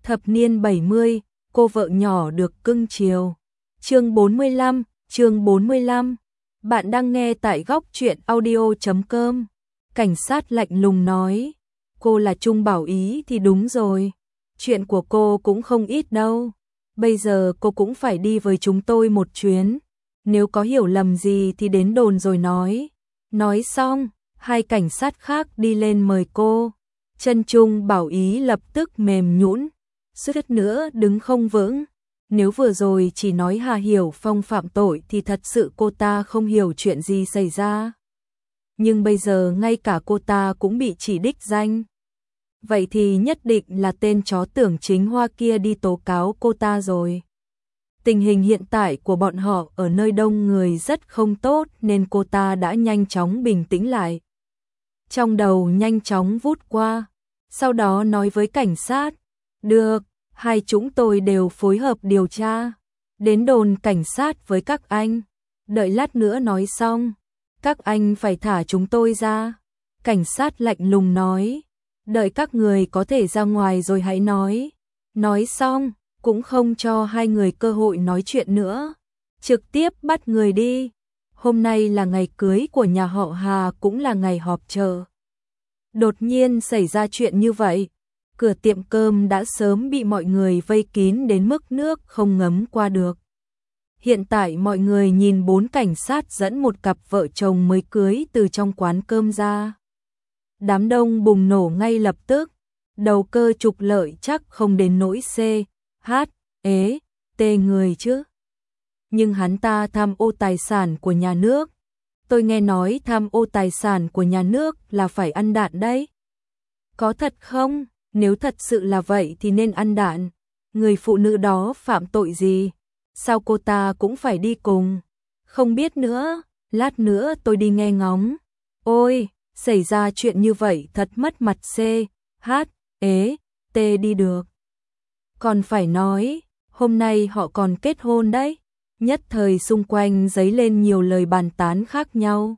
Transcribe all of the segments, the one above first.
Thập niên 70, cô vợ nhỏ được cưng chiều. Chương 45. Bạn đang nghe tại góc truyện audio.com. Cảnh sát lạnh lùng nói, cô là Trung Bảo Ý thì đúng rồi. Chuyện của cô cũng không ít đâu. Bây giờ cô cũng phải đi với chúng tôi một chuyến. Nếu có hiểu lầm gì thì đến đồn rồi nói. Nói xong, hai cảnh sát khác đi lên mời cô. Chân Trung Bảo Ý lập tức mềm nhũn, suýt nữa đứng không vững. Nếu vừa rồi chỉ nói Hà Hiểu Phong phạm tội thì thật sự cô ta không hiểu chuyện gì xảy ra. Nhưng bây giờ ngay cả cô ta cũng bị chỉ đích danh. Vậy thì nhất định là tên chó tưởng chính Hoa kia đi tố cáo cô ta rồi. Tình hình hiện tại của bọn họ ở nơi đông người rất không tốt nên cô ta đã nhanh chóng bình tĩnh lại. Trong đầu nhanh chóng vút qua, sau đó nói với cảnh sát, được, hai chúng tôi đều phối hợp điều tra, đến đồn cảnh sát với các anh, đợi lát nữa nói xong, các anh phải thả chúng tôi ra. Cảnh sát lạnh lùng nói, đợi các người có thể ra ngoài rồi hãy nói. Nói xong, cũng không cho hai người cơ hội nói chuyện nữa, trực tiếp bắt người đi. Hôm nay là ngày cưới của nhà họ Hà, cũng là ngày họp chợ. Đột nhiên xảy ra chuyện như vậy, cửa tiệm cơm đã sớm bị mọi người vây kín đến mức nước không ngấm qua được. Hiện tại mọi người nhìn bốn cảnh sát dẫn một cặp vợ chồng mới cưới từ trong quán cơm ra. Đám đông bùng nổ ngay lập tức, đầu cơ trục lợi chắc không đến nỗi CHT người chứ. Nhưng hắn ta tham ô tài sản của nhà nước. Tôi nghe nói tham ô tài sản của nhà nước là phải ăn đạn đấy. Có thật không? Nếu thật sự là vậy thì nên ăn đạn. Người phụ nữ đó phạm tội gì? Sao cô ta cũng phải đi cùng? Không biết nữa, lát nữa tôi đi nghe ngóng. Ôi, xảy ra chuyện như vậy thật mất mặt CHT đi được. Còn phải nói, hôm nay họ còn kết hôn đấy. Nhất thời xung quanh dấy lên nhiều lời bàn tán khác nhau.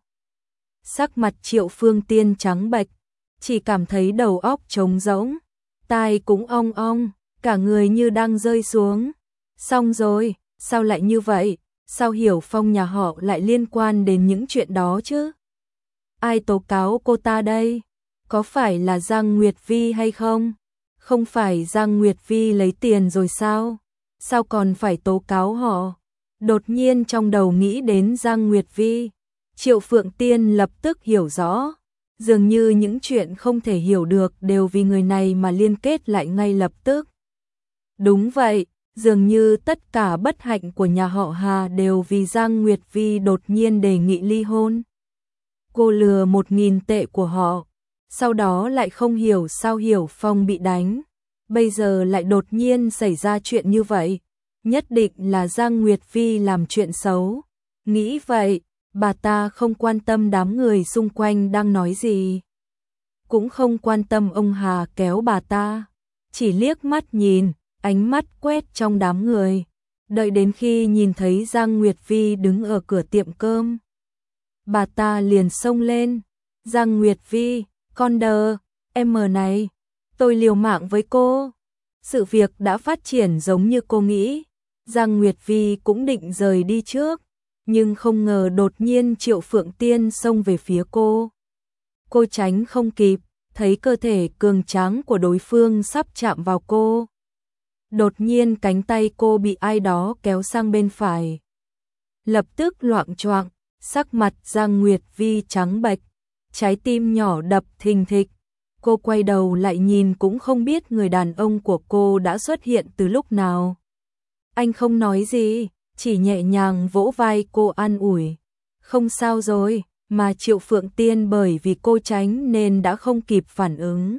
Sắc mặt Triệu Phương Tiên trắng bệch, chỉ cảm thấy đầu óc trống rỗng, tai cũng ong ong, cả người như đang rơi xuống. Xong rồi, sao lại như vậy? Sao Hiểu Phong nhà họ lại liên quan đến những chuyện đó chứ? Ai tố cáo cô ta đây? Có phải là Giang Nguyệt Vi hay không? Không phải Giang Nguyệt Vi lấy tiền rồi sao? Sao còn phải tố cáo họ? Đột nhiên trong đầu nghĩ đến Giang Nguyệt Vi, Triệu Phượng Tiên lập tức hiểu rõ, dường như những chuyện không thể hiểu được đều vì người này mà liên kết lại ngay lập tức. Đúng vậy, dường như tất cả bất hạnh của nhà họ Hà đều vì Giang Nguyệt Vi đột nhiên đề nghị ly hôn. Cô lừa 1.000 tệ của họ, sau đó lại không hiểu sao Hiểu Phong bị đánh, bây giờ lại đột nhiên xảy ra chuyện như vậy. Nhất định là Giang Nguyệt Vi làm chuyện xấu. Nghĩ vậy, bà ta không quan tâm đám người xung quanh đang nói gì. Cũng không quan tâm ông Hà kéo bà ta. Chỉ liếc mắt nhìn, ánh mắt quét trong đám người. Đợi đến khi nhìn thấy Giang Nguyệt Vi đứng ở cửa tiệm cơm, bà ta liền xông lên. Giang Nguyệt Vi, con đờ, em này, tôi liều mạng với cô. Sự việc đã phát triển giống như cô nghĩ. Giang Nguyệt Vi cũng định rời đi trước, nhưng không ngờ đột nhiên Triệu Phượng Tiên xông về phía cô. Cô tránh không kịp, thấy cơ thể cường tráng của đối phương sắp chạm vào cô. Đột nhiên cánh tay cô bị ai đó kéo sang bên phải. Lập tức loạng choạng, sắc mặt Giang Nguyệt Vi trắng bệch, trái tim nhỏ đập thình thịch. Cô quay đầu lại nhìn cũng không biết người đàn ông của cô đã xuất hiện từ lúc nào. Anh không nói gì, chỉ nhẹ nhàng vỗ vai cô an ủi. Không sao rồi, mà Triệu Phượng Tiên bởi vì cô tránh nên đã không kịp phản ứng.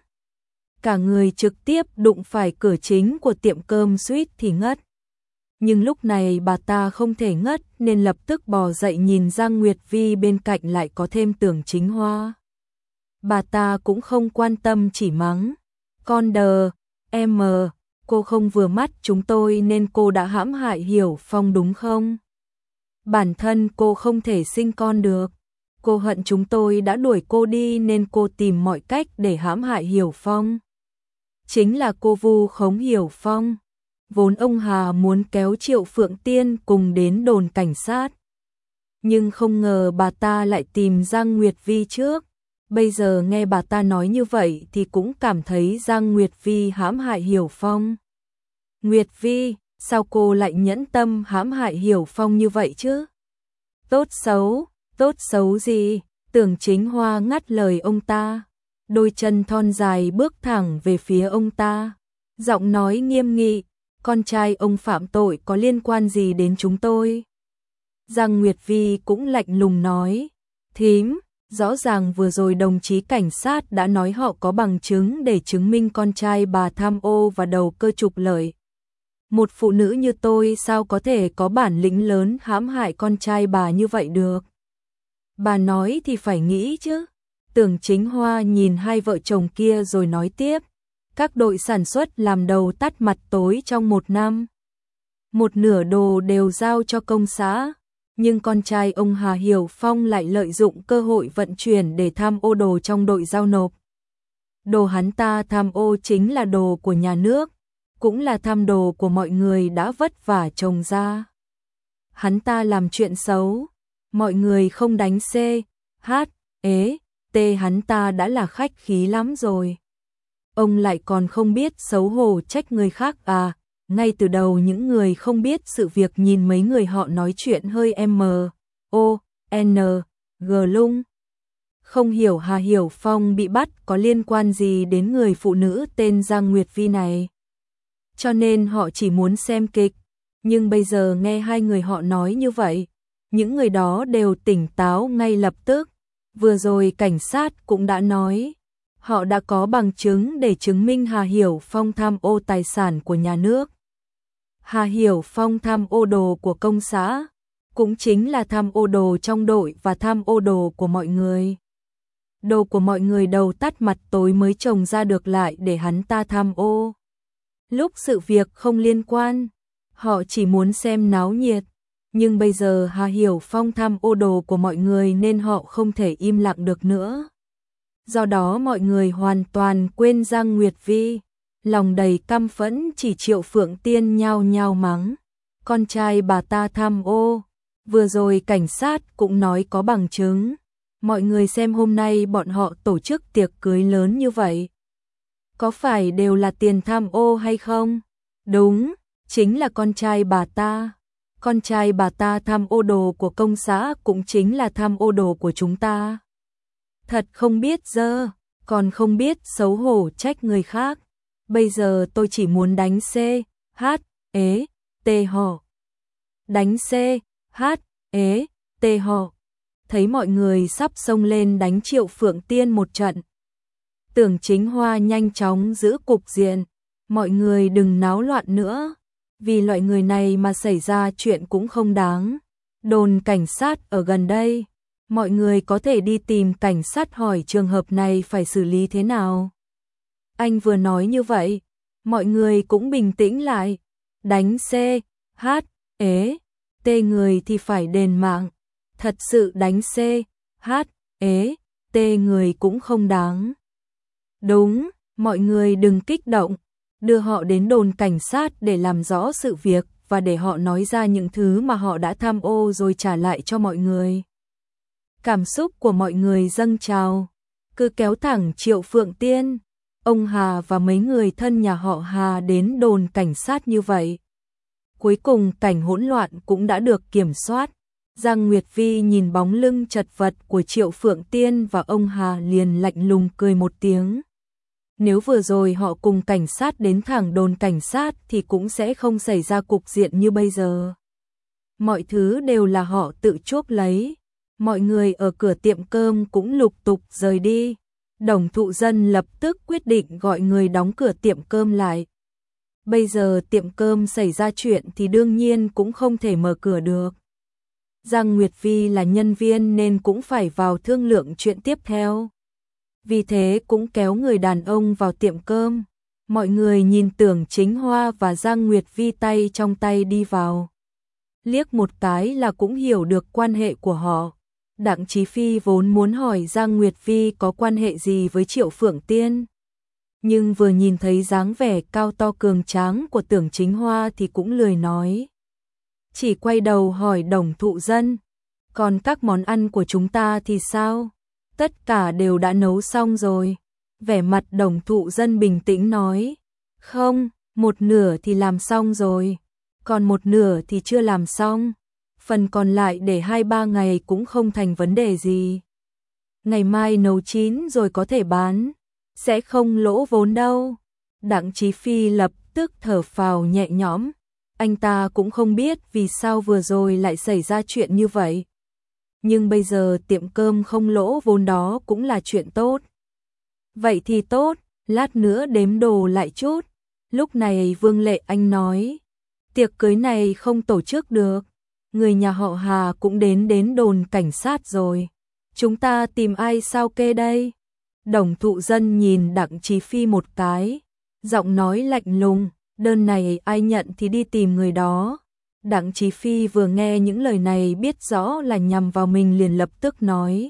Cả người trực tiếp đụng phải cửa chính của tiệm cơm suýt thì ngất. Nhưng lúc này bà ta không thể ngất nên lập tức bò dậy nhìn Giang Nguyệt Vi bên cạnh lại có thêm Tưởng Chính Hoa. Bà ta cũng không quan tâm chỉ mắng. Con đờ, em cô không vừa mắt chúng tôi nên cô đã hãm hại Hiểu Phong đúng không? Bản thân cô không thể sinh con được. Cô hận chúng tôi đã đuổi cô đi nên cô tìm mọi cách để hãm hại Hiểu Phong. chính là cô vu khống Hiểu Phong. Vốn ông Hà muốn kéo Triệu Phượng Tiên cùng đến đồn cảnh sát, nhưng không ngờ bà ta lại tìm Giang Nguyệt Vi trước. Bây giờ nghe bà ta nói như vậy thì cũng cảm thấy Giang Nguyệt Vi hãm hại Hiểu Phong. Nguyệt Vi, sao cô lại nhẫn tâm hãm hại Hiểu Phong như vậy chứ? Tốt xấu gì? Tưởng Chính Hoa ngắt lời ông ta, đôi chân thon dài bước thẳng về phía ông ta, giọng nói nghiêm nghị, con trai ông phạm tội có liên quan gì đến chúng tôi? Giang Nguyệt Vi cũng lạnh lùng nói, thím, rõ ràng vừa rồi đồng chí cảnh sát đã nói họ có bằng chứng để chứng minh con trai bà tham ô và đầu cơ trục lợi. Một phụ nữ như tôi sao có thể có bản lĩnh lớn hãm hại con trai bà như vậy được? Bà nói thì phải nghĩ chứ. Tưởng Chính Hoa nhìn hai vợ chồng kia rồi nói tiếp, các đội sản xuất làm đầu tắt mặt tối trong một năm. Một nửa đồ đều giao cho công xã, nhưng con trai ông Hà Hiểu Phong lại lợi dụng cơ hội vận chuyển để tham ô đồ trong đội giao nộp. Đồ hắn ta tham ô chính là đồ của nhà nước, cũng là tham đồ của mọi người đã vất vả trồng ra. Hắn ta làm chuyện xấu, mọi người không đánh C, H, ế, T hắn ta đã là khách khí lắm rồi. Ông lại còn không biết xấu hổ trách người khác à? Ngay từ đầu những người không biết sự việc nhìn mấy người họ nói chuyện hơi G lung. Không hiểu Hà Hiểu Phong bị bắt có liên quan gì đến người phụ nữ tên Giang Nguyệt Vi này. Cho nên họ chỉ muốn xem kịch, nhưng bây giờ nghe hai người họ nói như vậy, những người đó đều tỉnh táo ngay lập tức. Vừa rồi cảnh sát cũng đã nói, họ đã có bằng chứng để chứng minh Hà Hiểu Phong tham ô tài sản của nhà nước. Hà Hiểu Phong tham ô đồ của công xã, cũng chính là tham ô đồ trong đội và tham ô đồ của mọi người. Đồ của mọi người đầu tắt mặt tối mới trồng ra được lại để hắn ta tham ô. Lúc sự việc không liên quan, họ chỉ muốn xem náo nhiệt. Nhưng bây giờ Hà Hiểu Phong tham ô đồ của mọi người nên họ không thể im lặng được nữa. Do đó mọi người hoàn toàn quên Giang Nguyệt Vi, lòng đầy căm phẫn chỉ Triệu Phượng Tiên nhao nhao mắng. Con trai bà ta tham ô, vừa rồi cảnh sát cũng nói có bằng chứng. Mọi người xem hôm nay bọn họ tổ chức tiệc cưới lớn như vậy. Có phải đều là tiền tham ô hay không? Đúng, chính là con trai bà ta. Con trai bà ta tham ô đồ của công xã cũng chính là tham ô đồ của chúng ta. Thật không biết dơ, còn không biết xấu hổ trách người khác. Bây giờ tôi chỉ muốn đánh C, H, ế, T họ. Đánh C, H, ế, T họ. Thấy mọi người sắp xông lên đánh Triệu Phượng Tiên một trận. Tưởng Chính Hoa nhanh chóng giữ cục diện. Mọi người đừng náo loạn nữa. Vì loại người này mà xảy ra chuyện cũng không đáng. Đồn cảnh sát ở gần đây. Mọi người có thể đi tìm cảnh sát hỏi trường hợp này phải xử lý thế nào. Anh vừa nói như vậy, mọi người cũng bình tĩnh lại. Đánh C, H, ế, T người thì phải đền mạng. Thật sự đánh C, H, ế, T người cũng không đáng. Đúng, mọi người đừng kích động. Đưa họ đến đồn cảnh sát để làm rõ sự việc và để họ nói ra những thứ mà họ đã tham ô rồi trả lại cho mọi người. Cảm xúc của mọi người dâng trào, cứ kéo thẳng Triệu Phượng Tiên, ông Hà và mấy người thân nhà họ Hà đến đồn cảnh sát như vậy. Cuối cùng cảnh hỗn loạn cũng đã được kiểm soát. Giang Nguyệt Vi nhìn bóng lưng chật vật của Triệu Phượng Tiên và ông Hà liền lạnh lùng cười một tiếng. Nếu vừa rồi họ cùng cảnh sát đến thẳng đồn cảnh sát thì cũng sẽ không xảy ra cục diện như bây giờ. Mọi thứ đều là họ tự chuốc lấy. Mọi người ở cửa tiệm cơm cũng lục tục rời đi. Đồng Thụ Dân lập tức quyết định gọi người đóng cửa tiệm cơm lại. Bây giờ tiệm cơm xảy ra chuyện thì đương nhiên cũng không thể mở cửa được. Giang Nguyệt Vi là nhân viên nên cũng phải vào thương lượng chuyện tiếp theo. Vì thế cũng kéo người đàn ông vào tiệm cơm. Mọi người nhìn Tưởng Chính Hoa và Giang Nguyệt Vi tay trong tay đi vào. Liếc một cái là cũng hiểu được quan hệ của họ. Đặng Chí Phi vốn muốn hỏi Giang Nguyệt Vi có quan hệ gì với Triệu Phượng Tiên. nhưng vừa nhìn thấy dáng vẻ cao to cường tráng của Tưởng Chính Hoa thì cũng lười nói. Chỉ quay đầu hỏi Đồng Thụ Dân, còn các món ăn của chúng ta thì sao? Tất cả đều đã nấu xong rồi. Vẻ mặt Đồng Thụ Dân bình tĩnh nói, không, một nửa thì làm xong rồi, còn một nửa thì chưa làm xong. Phần còn lại để 2-3 ngày cũng không thành vấn đề gì. Ngày mai nấu chín rồi có thể bán, sẽ không lỗ vốn đâu. Đặng Chí Phi lập tức thở phào nhẹ nhõm. Anh ta cũng không biết vì sao vừa rồi lại xảy ra chuyện như vậy. Nhưng bây giờ tiệm cơm không lỗ vốn đó cũng là chuyện tốt. Vậy thì tốt, lát nữa đếm đồ lại chút. Lúc này Vương Lệ Anh nói, tiệc cưới này không tổ chức được. Người nhà họ Hà cũng đến đồn cảnh sát rồi. Chúng ta tìm ai sao kê đây? Đồng Thụ Dân nhìn Đặng Chí Phi một cái, giọng nói lạnh lùng, đơn này ai nhận thì đi tìm người đó. Đặng Chí Phi vừa nghe những lời này biết rõ là nhằm vào mình liền lập tức nói.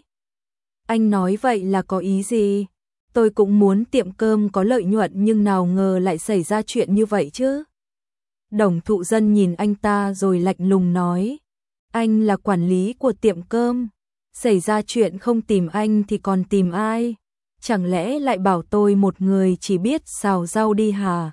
Anh nói vậy là có ý gì? Tôi cũng muốn tiệm cơm có lợi nhuận nhưng nào ngờ lại xảy ra chuyện như vậy chứ. Đồng Thụ Dân nhìn anh ta rồi lạnh lùng nói. Anh là quản lý của tiệm cơm. Xảy ra chuyện không tìm anh thì còn tìm ai? Chẳng lẽ lại bảo tôi một người chỉ biết xào rau đi hả?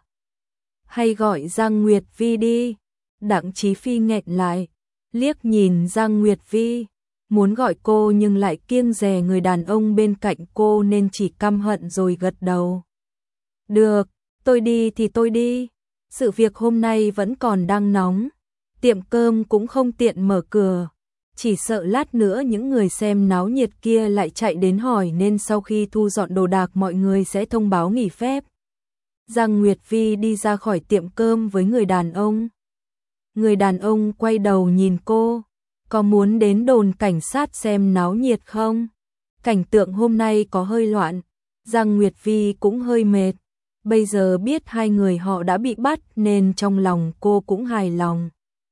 Hay gọi Giang Nguyệt Vi đi. Đặng Chí Phi nghẹn lại, liếc nhìn Giang Nguyệt Vi, muốn gọi cô nhưng lại kiêng dè người đàn ông bên cạnh cô nên chỉ căm hận rồi gật đầu. Được, tôi đi thì tôi đi. Sự việc hôm nay vẫn còn đang nóng, tiệm cơm cũng không tiện mở cửa. Chỉ sợ lát nữa những người xem náo nhiệt kia lại chạy đến hỏi nên sau khi thu dọn đồ đạc mọi người sẽ thông báo nghỉ phép. Giang Nguyệt Vi đi ra khỏi tiệm cơm với người đàn ông. Người đàn ông quay đầu nhìn cô, có muốn đến đồn cảnh sát xem náo nhiệt không? Cảnh tượng hôm nay có hơi loạn, Giang Nguyệt Vi cũng hơi mệt. Bây giờ biết hai người họ đã bị bắt nên trong lòng cô cũng hài lòng.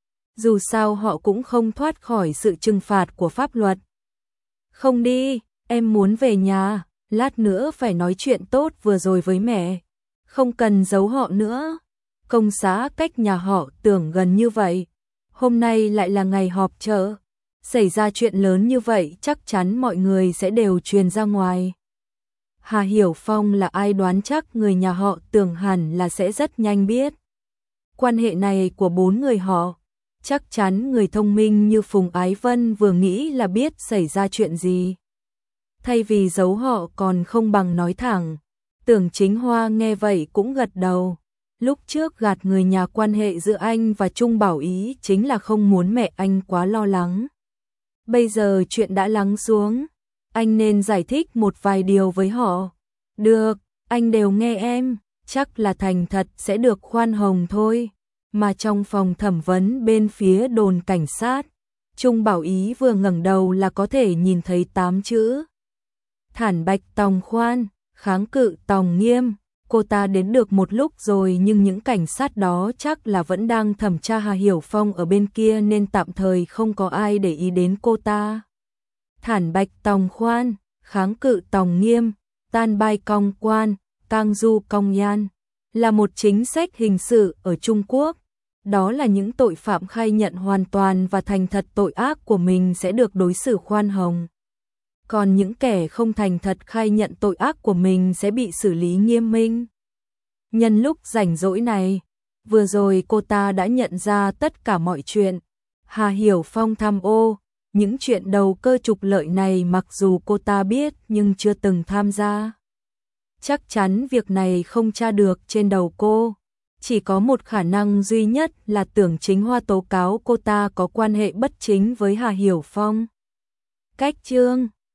Dù sao họ cũng không thoát khỏi sự trừng phạt của pháp luật. Không đi, em muốn về nhà, lát nữa phải nói chuyện tốt vừa rồi với mẹ. Không cần giấu họ nữa. Công xã cách nhà họ Tưởng gần như vậy. Hôm nay lại là ngày họp chợ. Xảy ra chuyện lớn như vậy chắc chắn mọi người sẽ đều truyền ra ngoài. Hà Hiểu Phong là ai đoán chắc người nhà họ Tưởng hẳn là sẽ rất nhanh biết. Quan hệ này của 4 người họ, chắc chắn người thông minh như Phùng Ái Vân vừa nghĩ là biết xảy ra chuyện gì. Thay vì giấu họ còn không bằng nói thẳng. Tưởng Chính Hoa nghe vậy cũng gật đầu. Lúc trước gạt người nhà quan hệ giữa anh và Trung Bảo Ý chính là không muốn mẹ anh quá lo lắng. Bây giờ chuyện đã lắng xuống, anh nên giải thích một vài điều với họ. Được, anh đều nghe em, chắc là thành thật sẽ được khoan hồng thôi. Mà trong phòng thẩm vấn bên phía đồn cảnh sát, Trung Bảo Ý vừa ngẩng đầu là có thể nhìn thấy 8 chữ. Thản bạch tòng khoan, kháng cự tòng nghiêm. Cô ta đến được một lúc rồi nhưng những cảnh sát đó chắc là vẫn đang thẩm tra Hà Hiểu Phong ở bên kia nên tạm thời không có ai để ý đến cô ta. Thản bạch tòng khoan, kháng cự tòng nghiêm, tan bai cong quan, cang du cong nhan là một chính sách hình sự ở Trung Quốc. Đó là những tội phạm khai nhận hoàn toàn và thành thật tội ác của mình sẽ được đối xử khoan hồng. Còn những kẻ không thành thật khai nhận tội ác của mình sẽ bị xử lý nghiêm minh. Nhân lúc rảnh rỗi này, vừa rồi cô ta đã nhận ra tất cả mọi chuyện. Hà Hiểu Phong tham ô, những chuyện đầu cơ trục lợi này mặc dù cô ta biết nhưng chưa từng tham gia. Chắc chắn việc này không tra được trên đầu cô. Chỉ có một khả năng duy nhất là Tưởng Chính Hoa tố cáo cô ta có quan hệ bất chính với Hà Hiểu Phong. Cách chương